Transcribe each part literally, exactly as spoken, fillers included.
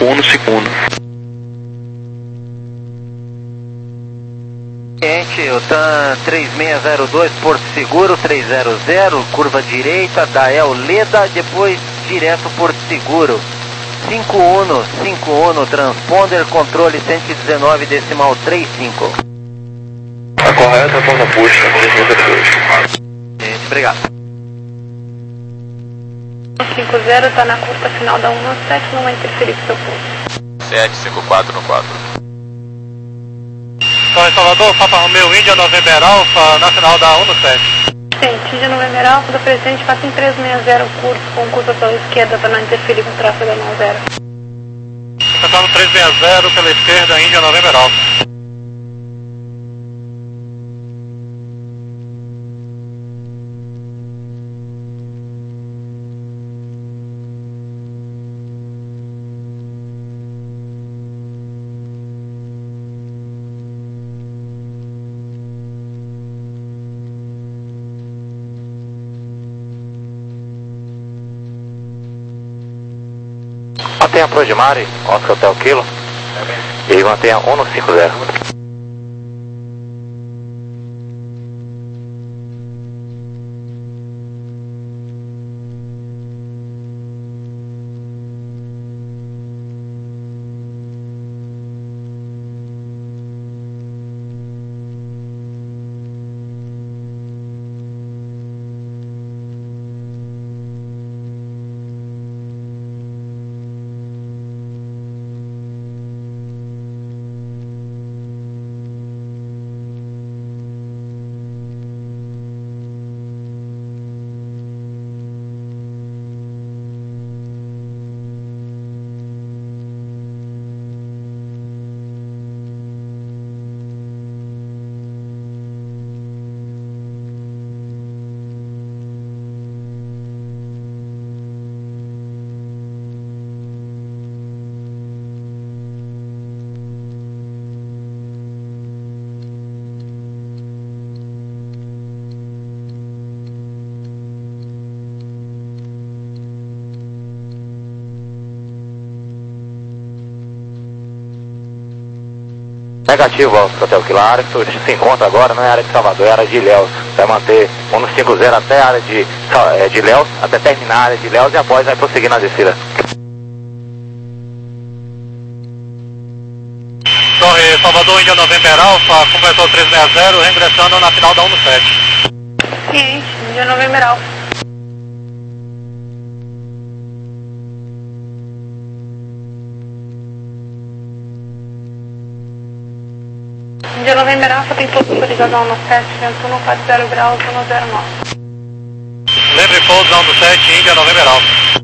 um no segundo. Cliente, o T A M três seis zero dois, Porto Seguro, trezentos, curva direita, Dael Leda, depois direto Porto Seguro. cinco Uno, cinco Uno, transponder, controle cento e dezenove decimal trinta e cinco. Tá correto, a porta puxa, três seis zero dois. Gente, obrigado. cinco zero, tá na curta final da um sete, não vai interferir com o seu pulso. sete cinco quatro no quatro. Torre Salvador, Papa Romeu, Índia, November Alfa, na final da um sete. Gente, Índia November Alfa, do presente, passa em trezentos e sessenta curso, com curva pela esquerda para não interferir com o tráfego da noventa. Passando trezentos e sessenta pela esquerda, Índia November Alfa. Mantenha Pro de Mari, Oscar Hotel Kilo, e mantenha um no cinco zero. Negativo, Oscar Hotel Kilo. A área que você se encontra agora não é área de Salvador, é área de Ilhéus. Vai manter um no cinco zero até a área de, de Ilhéus, até terminar a área de Ilhéus e após vai prosseguir na descida. Torre Salvador, Índia November Alfa, completou trezentos e sessenta, reingressando na final da um sete. Ciente, Índia November Alfa. Índia November Alfa tem pouso autorizado a um sete, vento um quatro graus, um zero nove. Lembre pouso um sete, Índia November Alfa.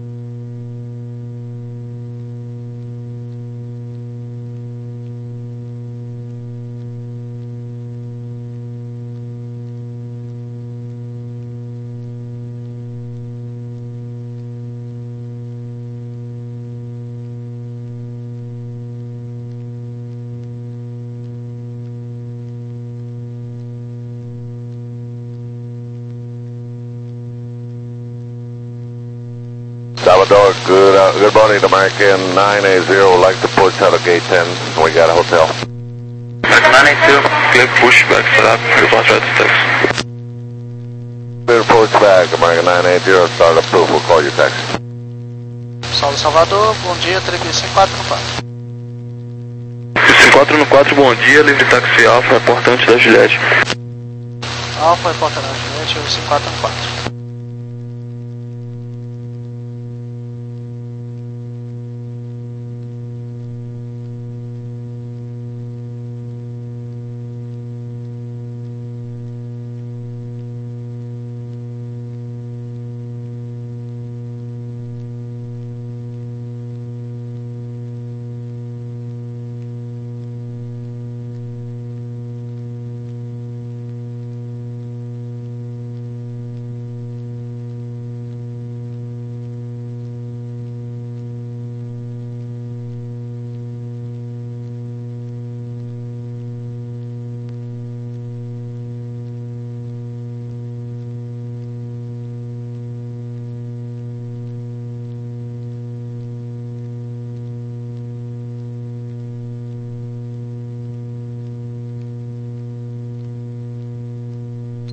Salvador, good, uh, good morning, American nine eighty, like to push out of gate ten, we got a hotel. nine eighty, clear pushback, start, report right to taxi. Clear pushback, American nine eighty, start approve, we'll call you taxi. Salve Salvador, bom dia, três cinco quatro no quatro. cinco quatro no quatro, bom dia, livre táxi Alfa, reportante da Gillette. Alfa, reportante da Gillette, cinco quatro no quatro.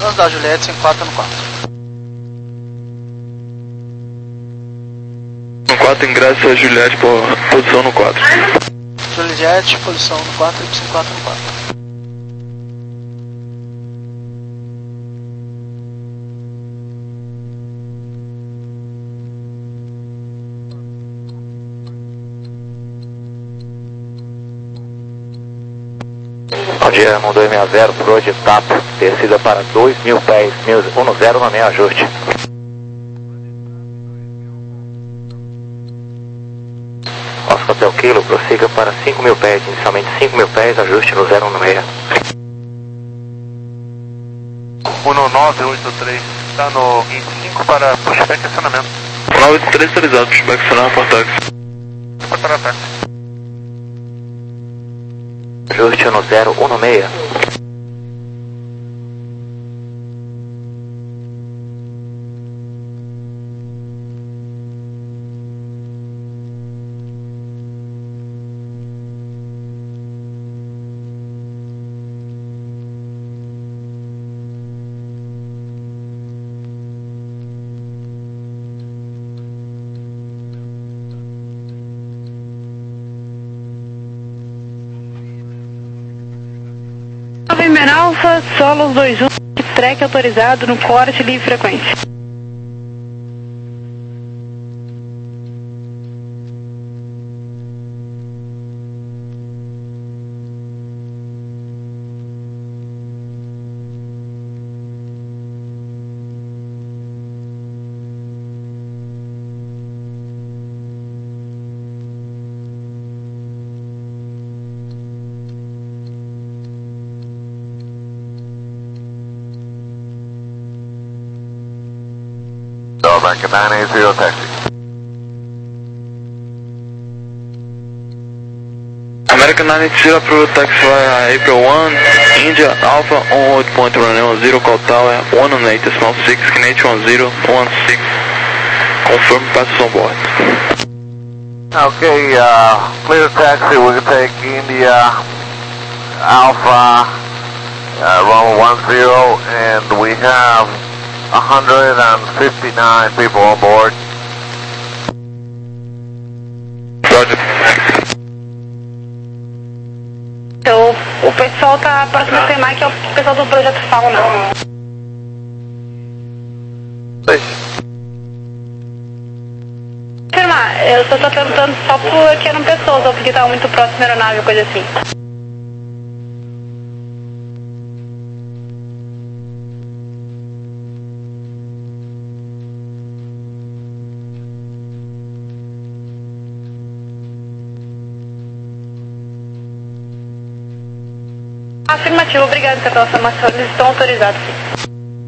Nós da Juliette cinco quatro no quatro. No quatro, ingresso a Juliette, por posição no quatro. Juliette, posição no quatro e cinco quatro no quatro. Bom dia, um dois seis zero, projetado, descida para dois mil pés, um zero no meio ajuste. Oscar Hotel Kilo, prossiga para cinco mil pés, inicialmente cinco mil pés, ajuste no zero um seis. um nove oito três, está no vinte e cinco para pushback e acionamento. nove oito três atualizado, pushback acionamento por táxi. Para táxi. Ajuste no zero um seis. November Alpha, Solos dois um, track autorizado no corte livre frequência. American nine eight zero taxi. American nine eight zero, approve taxi via April one, India, Alpha, on oito point one one zero, call tower, one one eight, decimal six, Canadian one zero one six, confirm passengers on board. Okay, uh, clear taxi, we can take India, Alpha, uh, runway one zero, and we have one hundred fifty-nine people on board. Roger. Então, o pessoal tá próximo a Semai, que é o pessoal do projeto Fauna. Oi. Confirmar, eu só tô perguntando só porque eram pessoas, ou porque tava muito próximo da aeronave, coisa assim. Afirmativo, obrigado pela informação, eles estão autorizados, sim.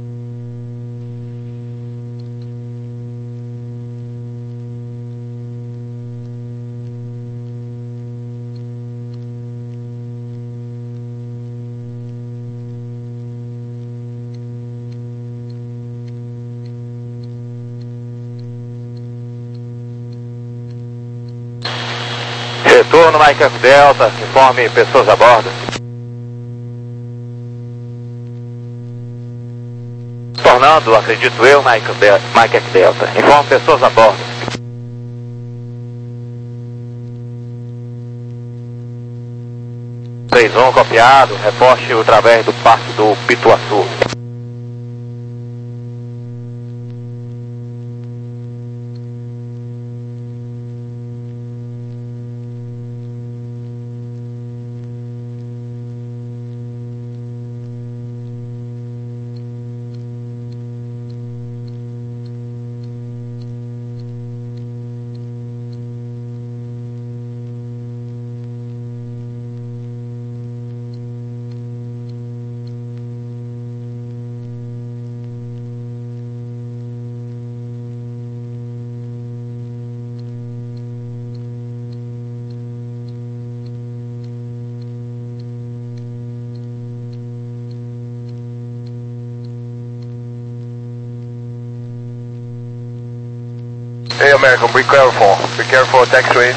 Retorno Mike F Delta, informe pessoas a bordo. Tornando, acredito eu, Mike, Del Mike F Delta, informe pessoas a bordo. três um copiado, reporte através do Parque do Pituaçu. Hey American, be careful. Be careful of taxiway.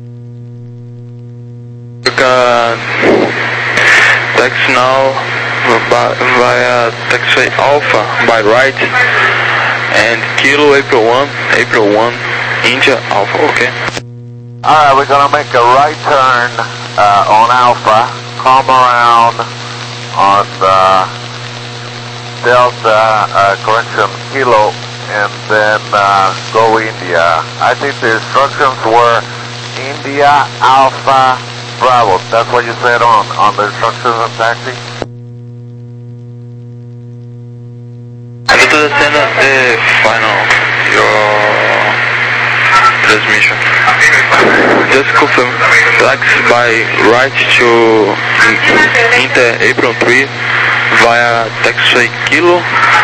You can taxi now via taxiway Alpha by right, and Kilo April one, April one, India Alpha, okay? Alright, we're gonna make a right turn uh, on Alpha, come around on the Delta, uh, correction, Kilo, and then uh, go India. I think the instructions were India Alpha Bravo. That's what you said on, on the instructions on taxi? And to the send the final, your transmission. Just confirm, flex by right to Inter April three via taxiway Kilo,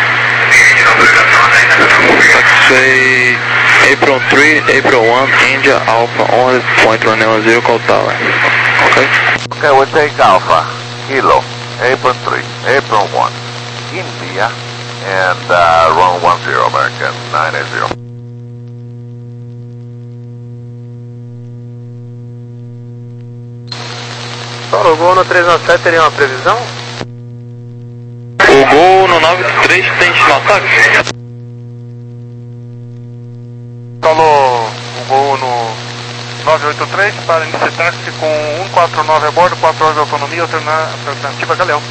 taxiway April three, April one, India Alpha on point one one zero, call tower. Okay? Okay, we'll take Alpha, Kilo, April three, April one, India, and uh, run one zero, American nine eight zero. Paulo, o gol no três nove sete teria uma previsão? O gol no nove três tem no ataque? Falou o gol no nove oito três para iniciar táxi com cento e quarenta e nove a bordo, quatro horas de autonomia, alternativa Galeão.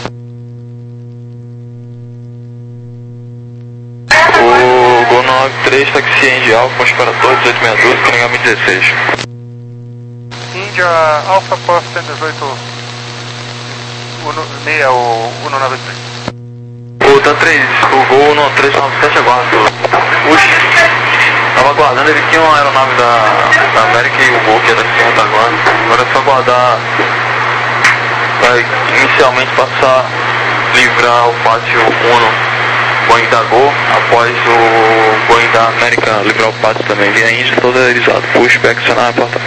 O gol nove três, taxi India Alpha, para todos, dezoito sessenta e dois, carregamento dezesseis. Índia Alpha, posto cento e dezoito, meia o cento e noventa e três. O Dan três, o gol no três nove sete aguardo. Puxa, tava aguardando, ele tinha uma aeronave da, da América e o gol que era assim, retaguarda. Agora é só aguardar, vai inicialmente passar, livrar o pátio um Boeing da Gol, após o Boeing da América livrar o pátio também. Via Índia toda erizada, pushback, acionar a porta.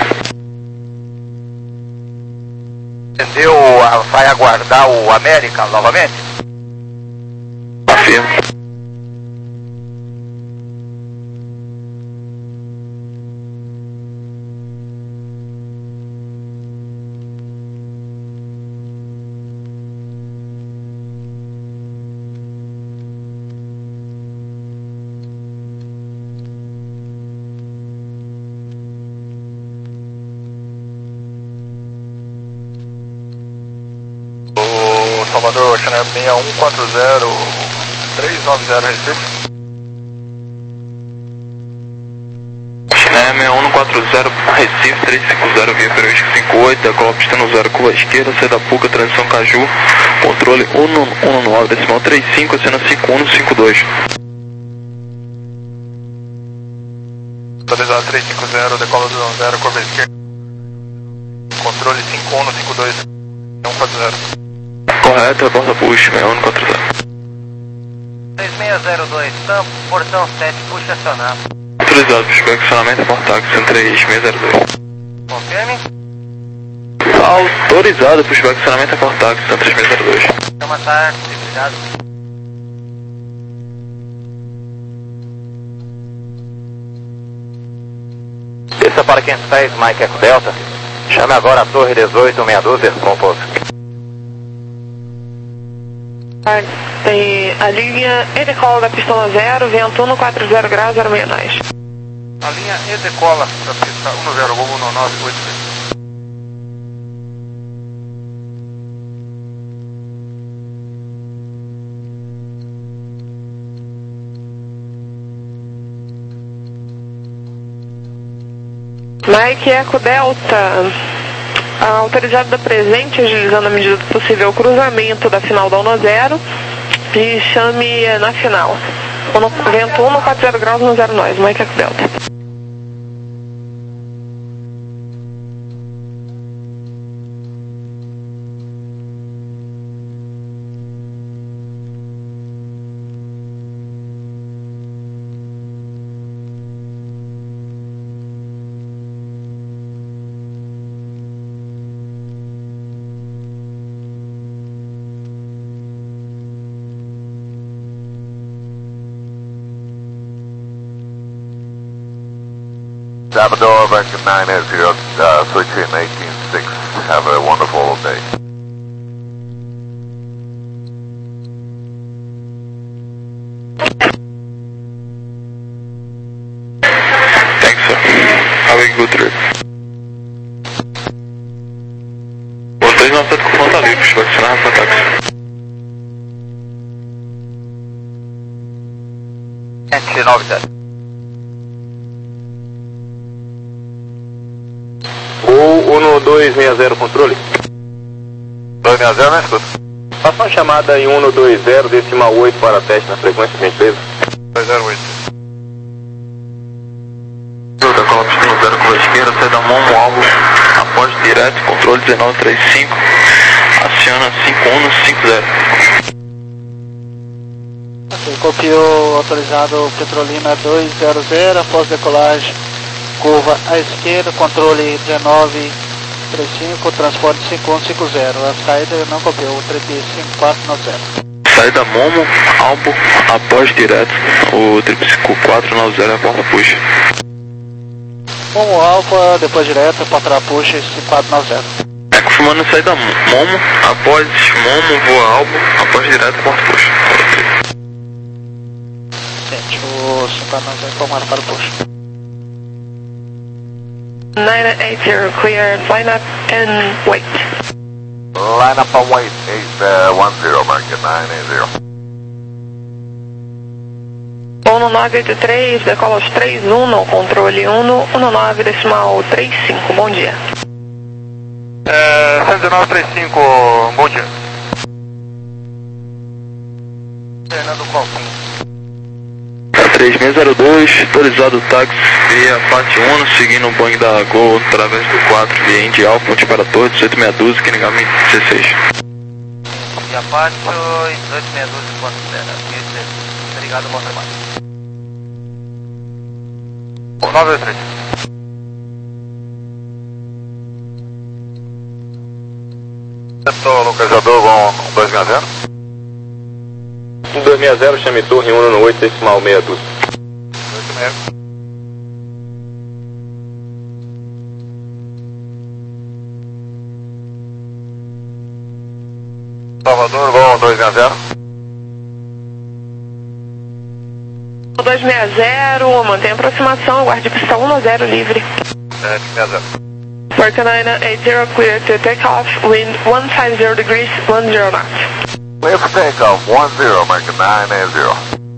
Entendeu? Vai aguardar o América novamente? Afirmo. Salvador, Chanel seis um quatro zero, três nove zero, Recife. Chanel seis um quatro zero, Recife, três cinco zero, via periódico cinco oito, decola pistão zero, curva esquerda, saída da Puca, transição Caju, controle cento e nove, decimal trinta e cinco, cena cinco um cinco dois. Atualizado três cinco zero, decola do zero, curva esquerda, controle cinco um cinco dois, um quatro zero. Correto, reporta push, seis um quatro zero. três seis zero dois, tampo, portão sete, puxa acionar. Autorizado, pushback, acionamento, reporta táxi, três seis zero dois. Confirme. Autorizado, pushback, acionamento, reporta táxi, três seis zero dois. Chama táxi, obrigado. Desça para quinhentos e dez, Mike Eco Delta. Chame agora a torre dezoito, meia dúzia, composto. A, a linha E decola da pistola zero, vento um quatro zero graus, zero meia nós. A linha E decola da pista um zero, gol um nove oito três. Mike Eco Delta, autorizado da presente, agilizando a medida do possível o cruzamento da final da um zero e chame na final. Vento um quatro zero graus, um zero nós, Mike Eco Delta. Salvador, American nine eight zero, uh, switch in eighteen six. Have a wonderful day. três. O três nove sete com front livre, vai acionar para táxi. sete nove sete. Gol um dois seis zero, controle. dois seis zero, né, escuta? Faça uma chamada em um dois zero, decimal oito para teste na frequência, gentileza. dois zero oito. Da Copa Pistão zero curva esquerda, saída Momo, alvo, após direto, controle dezenove trinta e cinco, aciona cinco um cinco zero. Ok, copiou autorizado Petrolina dois zero zero, após decolagem, curva à esquerda, controle dezenove trinta e cinco, transporte cinco um cinco zero. A saída não copiou, trinta e cinco quatro nove zero. Saída Momo, alvo, após direto, o trinta e cinco quatro nove zero é a porta puxa. Momo Alfa, depois direto, porta puxa cinco quatro nove zero. É, confirmando a saída Momo, após Momo, voa alvo, após direto, porta puxa. Gente, o cinco quatro nove zero informado para o push. nine eight zero, clear, line up and wait. Line up and wait, eight one zero, American nine eight zero. um nove oito três, decola aos três um, no controle um um nove decimal trinta e cinco, bom dia. É, cento e dezenove trinta e cinco, bom dia. Fernando Qualquim. três seis zero dois, autorizado o táxi via Pátio um, seguindo o Boeing da Gol através do quatro, via Indy Alfa, ponte para Torre, dezoito seis doze, Kenigami dezesseis. Via Pátio, dezoito seis doze, ponto zero. Obrigado, bom trabalho. nove dois três. Estou localizador com dois seis zero. um dois seis zero, chame torre um oito decimal seis doze. oito seis. Salvador, bom, dois seis zero. dois seis zero, mantém a aproximação, guarde pista um zero livre. sete seis zero. Marca nine eight zero, clear to take off, wind one five zero degrees, one zero knots. Clear for takeoff, one zero, American nine eight zero.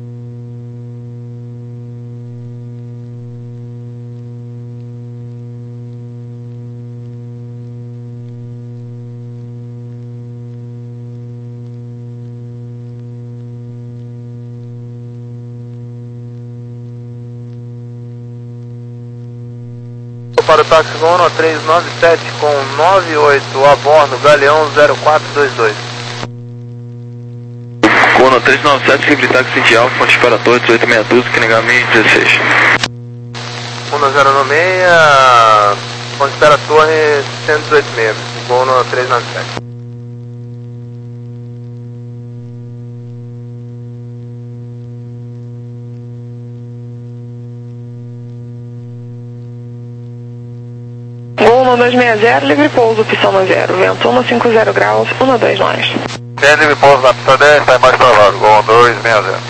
Para o táxi Gono três nove sete com nove oito a bordo, Galeão zero quatro dois dois. Gono três nove sete, livre táxi Indy Alfa, ponte para Torre, dezoito seis doze, Kenigami dezesseis. um zero nove seis, ponte para Torre cento e dezoito seis, Gono três nove sete. Gol um dois seis zero, livre pouso, pista um zero, vento um cinco zero graus, um dois nós. Tem livre pouso na pista dez, sai mais para lá, com dois seis zero.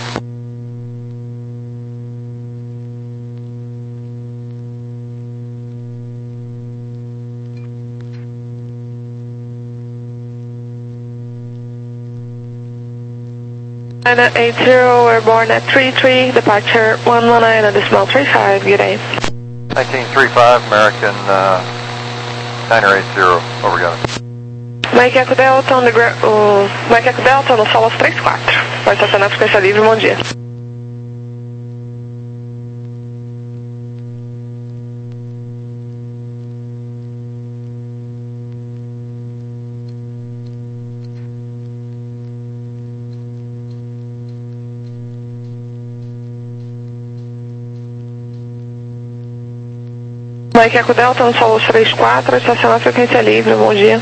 nine eight zero, airborne at three three, departure one one nine at decimal three five, good day. nineteen thirty-five, American uh, nine eight zero, over gun. Mike Eco Delta, on the gra uh, Mike Eco Delta no solo três quatro. Pode estacionar frequência livre, bom dia. Mike Eco Delta no solo três quatro, estacionar frequência livre, bom dia.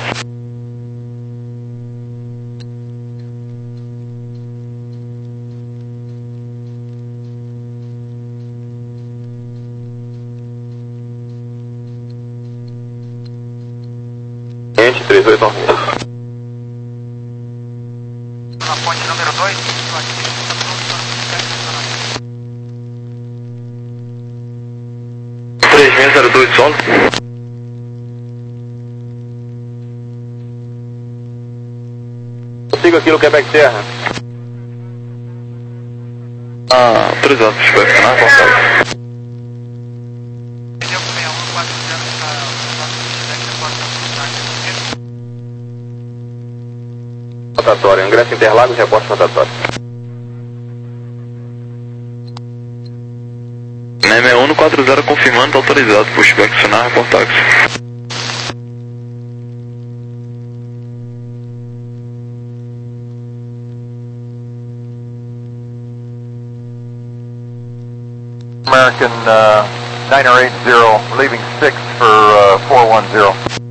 três oito nove. Na ponte número dois, três seis zero dois solo. Siga aquilo, Quebec Serra. Ah, autorizado, inspecionar reportagem. Rotatório, ingresso Interlagos, reporte rotatório. N M um quatro zero confirmando, tá autorizado, pushback, sonar, reportagem. American uh, nine eight zero, leaving six for uh, four one zero.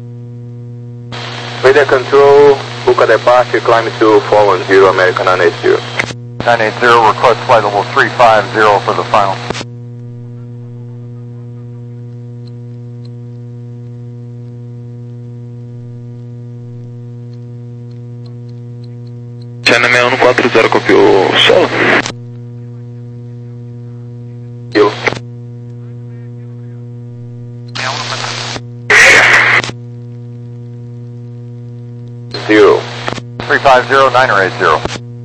Radio control, Buca departure, climb to four one zero, American nine eight zero. nine eight zero, request flight level three five zero for the final. N M um quatro zero copiou solo. Eu. Zero. three five zero, nine eight zero.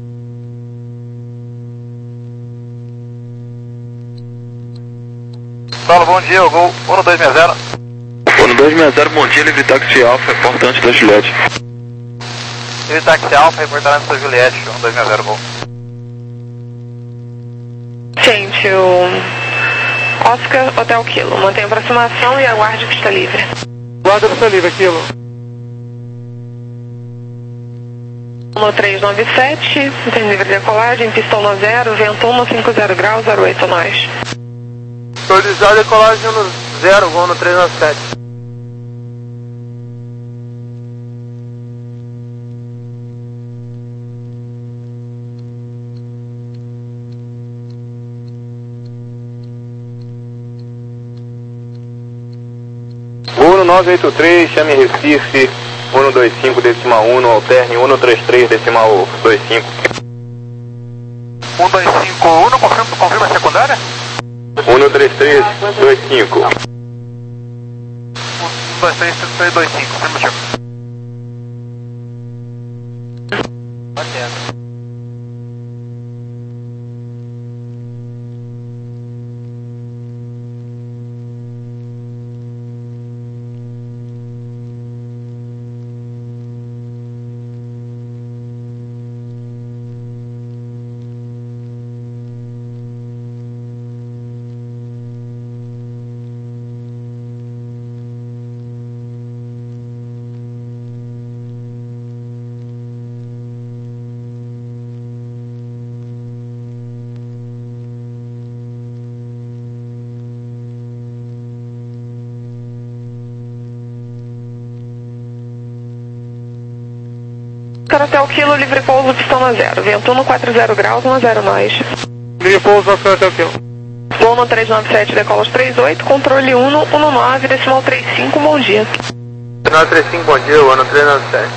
Solo, bom dia, o gol um dois seis zero. um dois seis zero, bom dia, livre táxi alfa, reportante da Juliette. Livre táxi alfa, reportante da Juliette, um dois seis zero, gol. Gente, o Oscar Hotel Kilo, mantenha aproximação e aguarde pista livre. Guarda pista livre, Kilo. um três nove sete, tem livre decolagem, pistão no zero, vento um cinco zero graus, zero oito nós. Autorizado decolagem no zero, voo no três nove sete. Voo no nove oito três, chame Recife, um dois cinco decimal um, alterne um três três decimal dois cinco. um dois cinco um, confirma, confirma a secundária? um três três dois cinco. um dois três três dois cinco, confirma, chefe. Oscar Hotel Kilo, livre pouso, pistão no zero, vento um quatro zero graus, um zero nós. Livre pouso, Oscar Hotel Kilo. Voo no três nove sete, decola três oito, controle um um nove, decimal três cinco, bom dia. nove três cinco, bom dia, voo no três nove sete.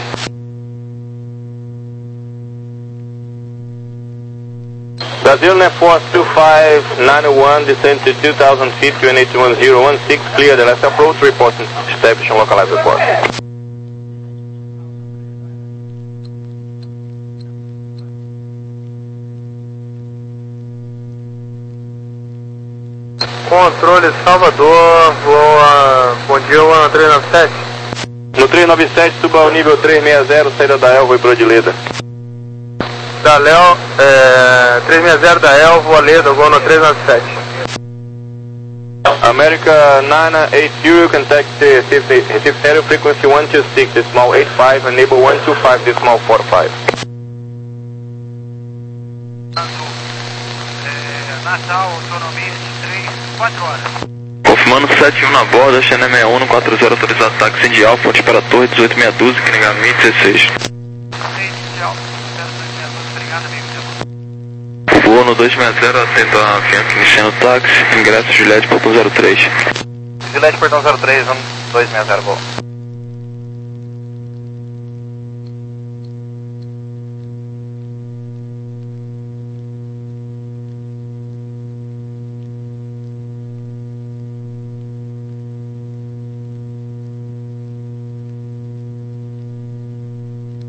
Brazil Net Force two five nine one, descend to two thousand feet, Q N H one zero one six, clear the last approach, report establish and localize report. Controle Salvador, voa, bom dia, voa no três nove sete. No três nove sete, suba ao nível três seis zero, saída da Elva e pro Odileda. Da Léo, é, três seis zero da Elva, voa Leda, voa no três nove sete. America nine eight zero, contact Recife, Recife Aero frequency one two six, decimal eight five, enable one two five, decimal four five. É, Natal, autonomia de três, quatro horas. Confirmando sete um na borda, X N M um quatro zero, autorizado táxi de Alfa, ponte para a torre, dezoito seis um, que nega mil e dezesseis. Voa no dois seis zero, atento a Fiat, iniciando o táxi, ingresso Juliette, portão zero três. Juliette, portão zero três, um dois seis zero, voo.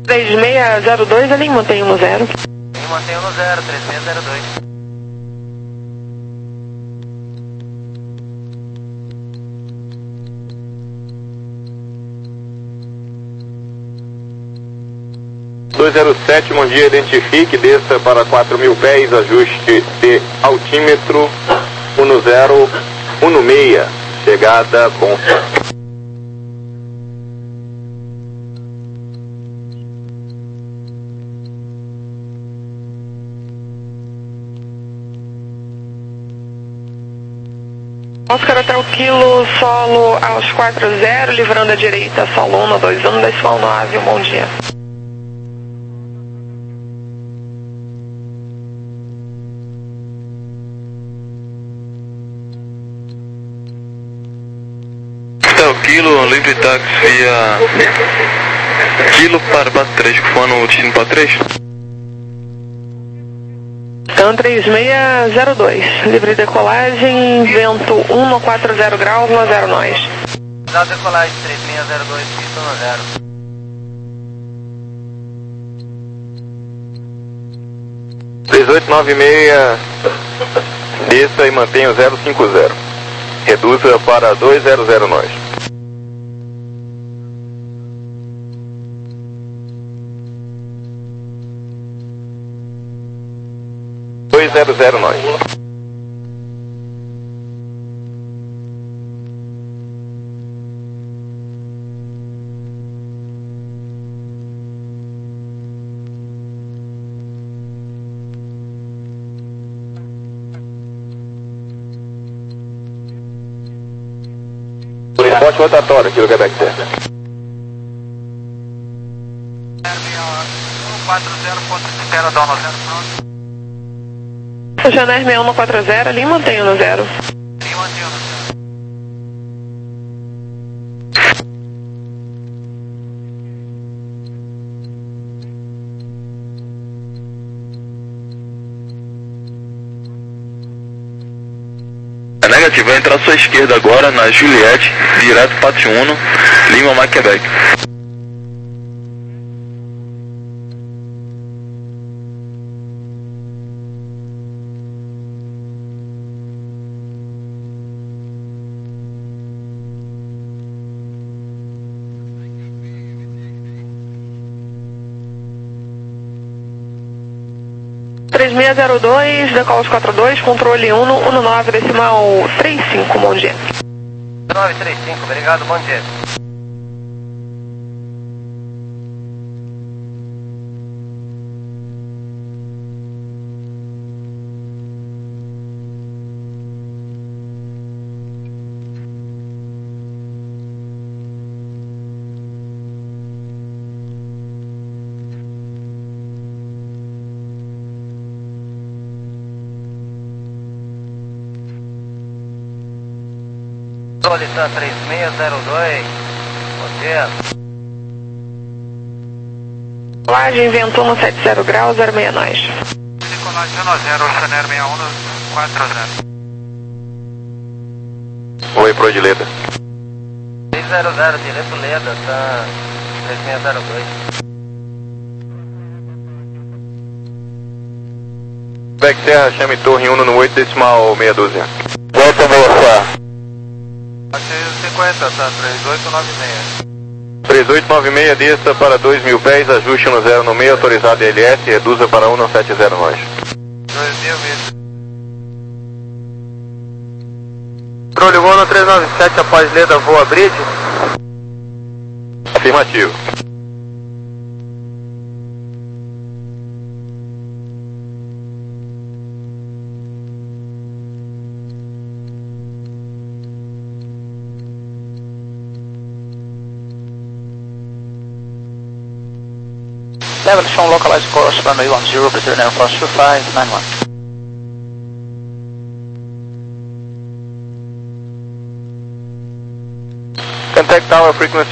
três seis zero dois, ali mantenho no zero. E mantenho no zero, três seis zero dois. dois zero sete, bom dia, identifique, desça para quatro mil pés, ajuste de altímetro um zero um seis, chegada com... Oscar até o quilo, solo aos quatro zero, livrando a direita, solo um dois um, decimal nove, um bom dia. Até o quilo, livre táxi via quilo para Pato três, conforme o destino Pato três. Então três seis zero dois, livre decolagem, vento um quatro zero graus, um zero nós. Dá decolagem três seis zero dois, pista um zero. três oito nove seis, desça e mantenha o zero cinco zero. Reduza para dois zero zero nós. dois zero zero nós. Transporte rotatório, aqui no Quebec Center. um quatro zero, ponto de espera, dá no zero, pronto. Janeiro seis um quatro zero, ali mantenho no zero. E mantenho no zero. É negativo, vai entrar à sua esquerda agora na Juliette, direto Pátio um, Lima, Mar, Quebec. três seis zero dois, decolos quatro dois, controle um um nove, decimal três cinco, bom dia. nove três cinco, obrigado, bom dia. Solicita três seis zero dois, bom dia. Decolagem, vento um sete zero graus, zero seis nós. Decolagem um zero, Janeiro seis um quatro zero. Oi, pro de Leda. seis zero zero, direto Leda, tá três seis zero dois. Quebec Serra, chame torre um no oito, decimal meia dúzia. Delta Boa. cinquenta, tá? três oito nove seis. três oito nove seis, desça para dois mil pés, ajuste no zero no meio, autorizado L S, reduza para um sete zero nós. dois mil metros. Controle um no três nove sete, após Leda, voa bridge. Afirmativo. Level shown localized course runway one zero, return Air Force two five nine one. Contact tower frequency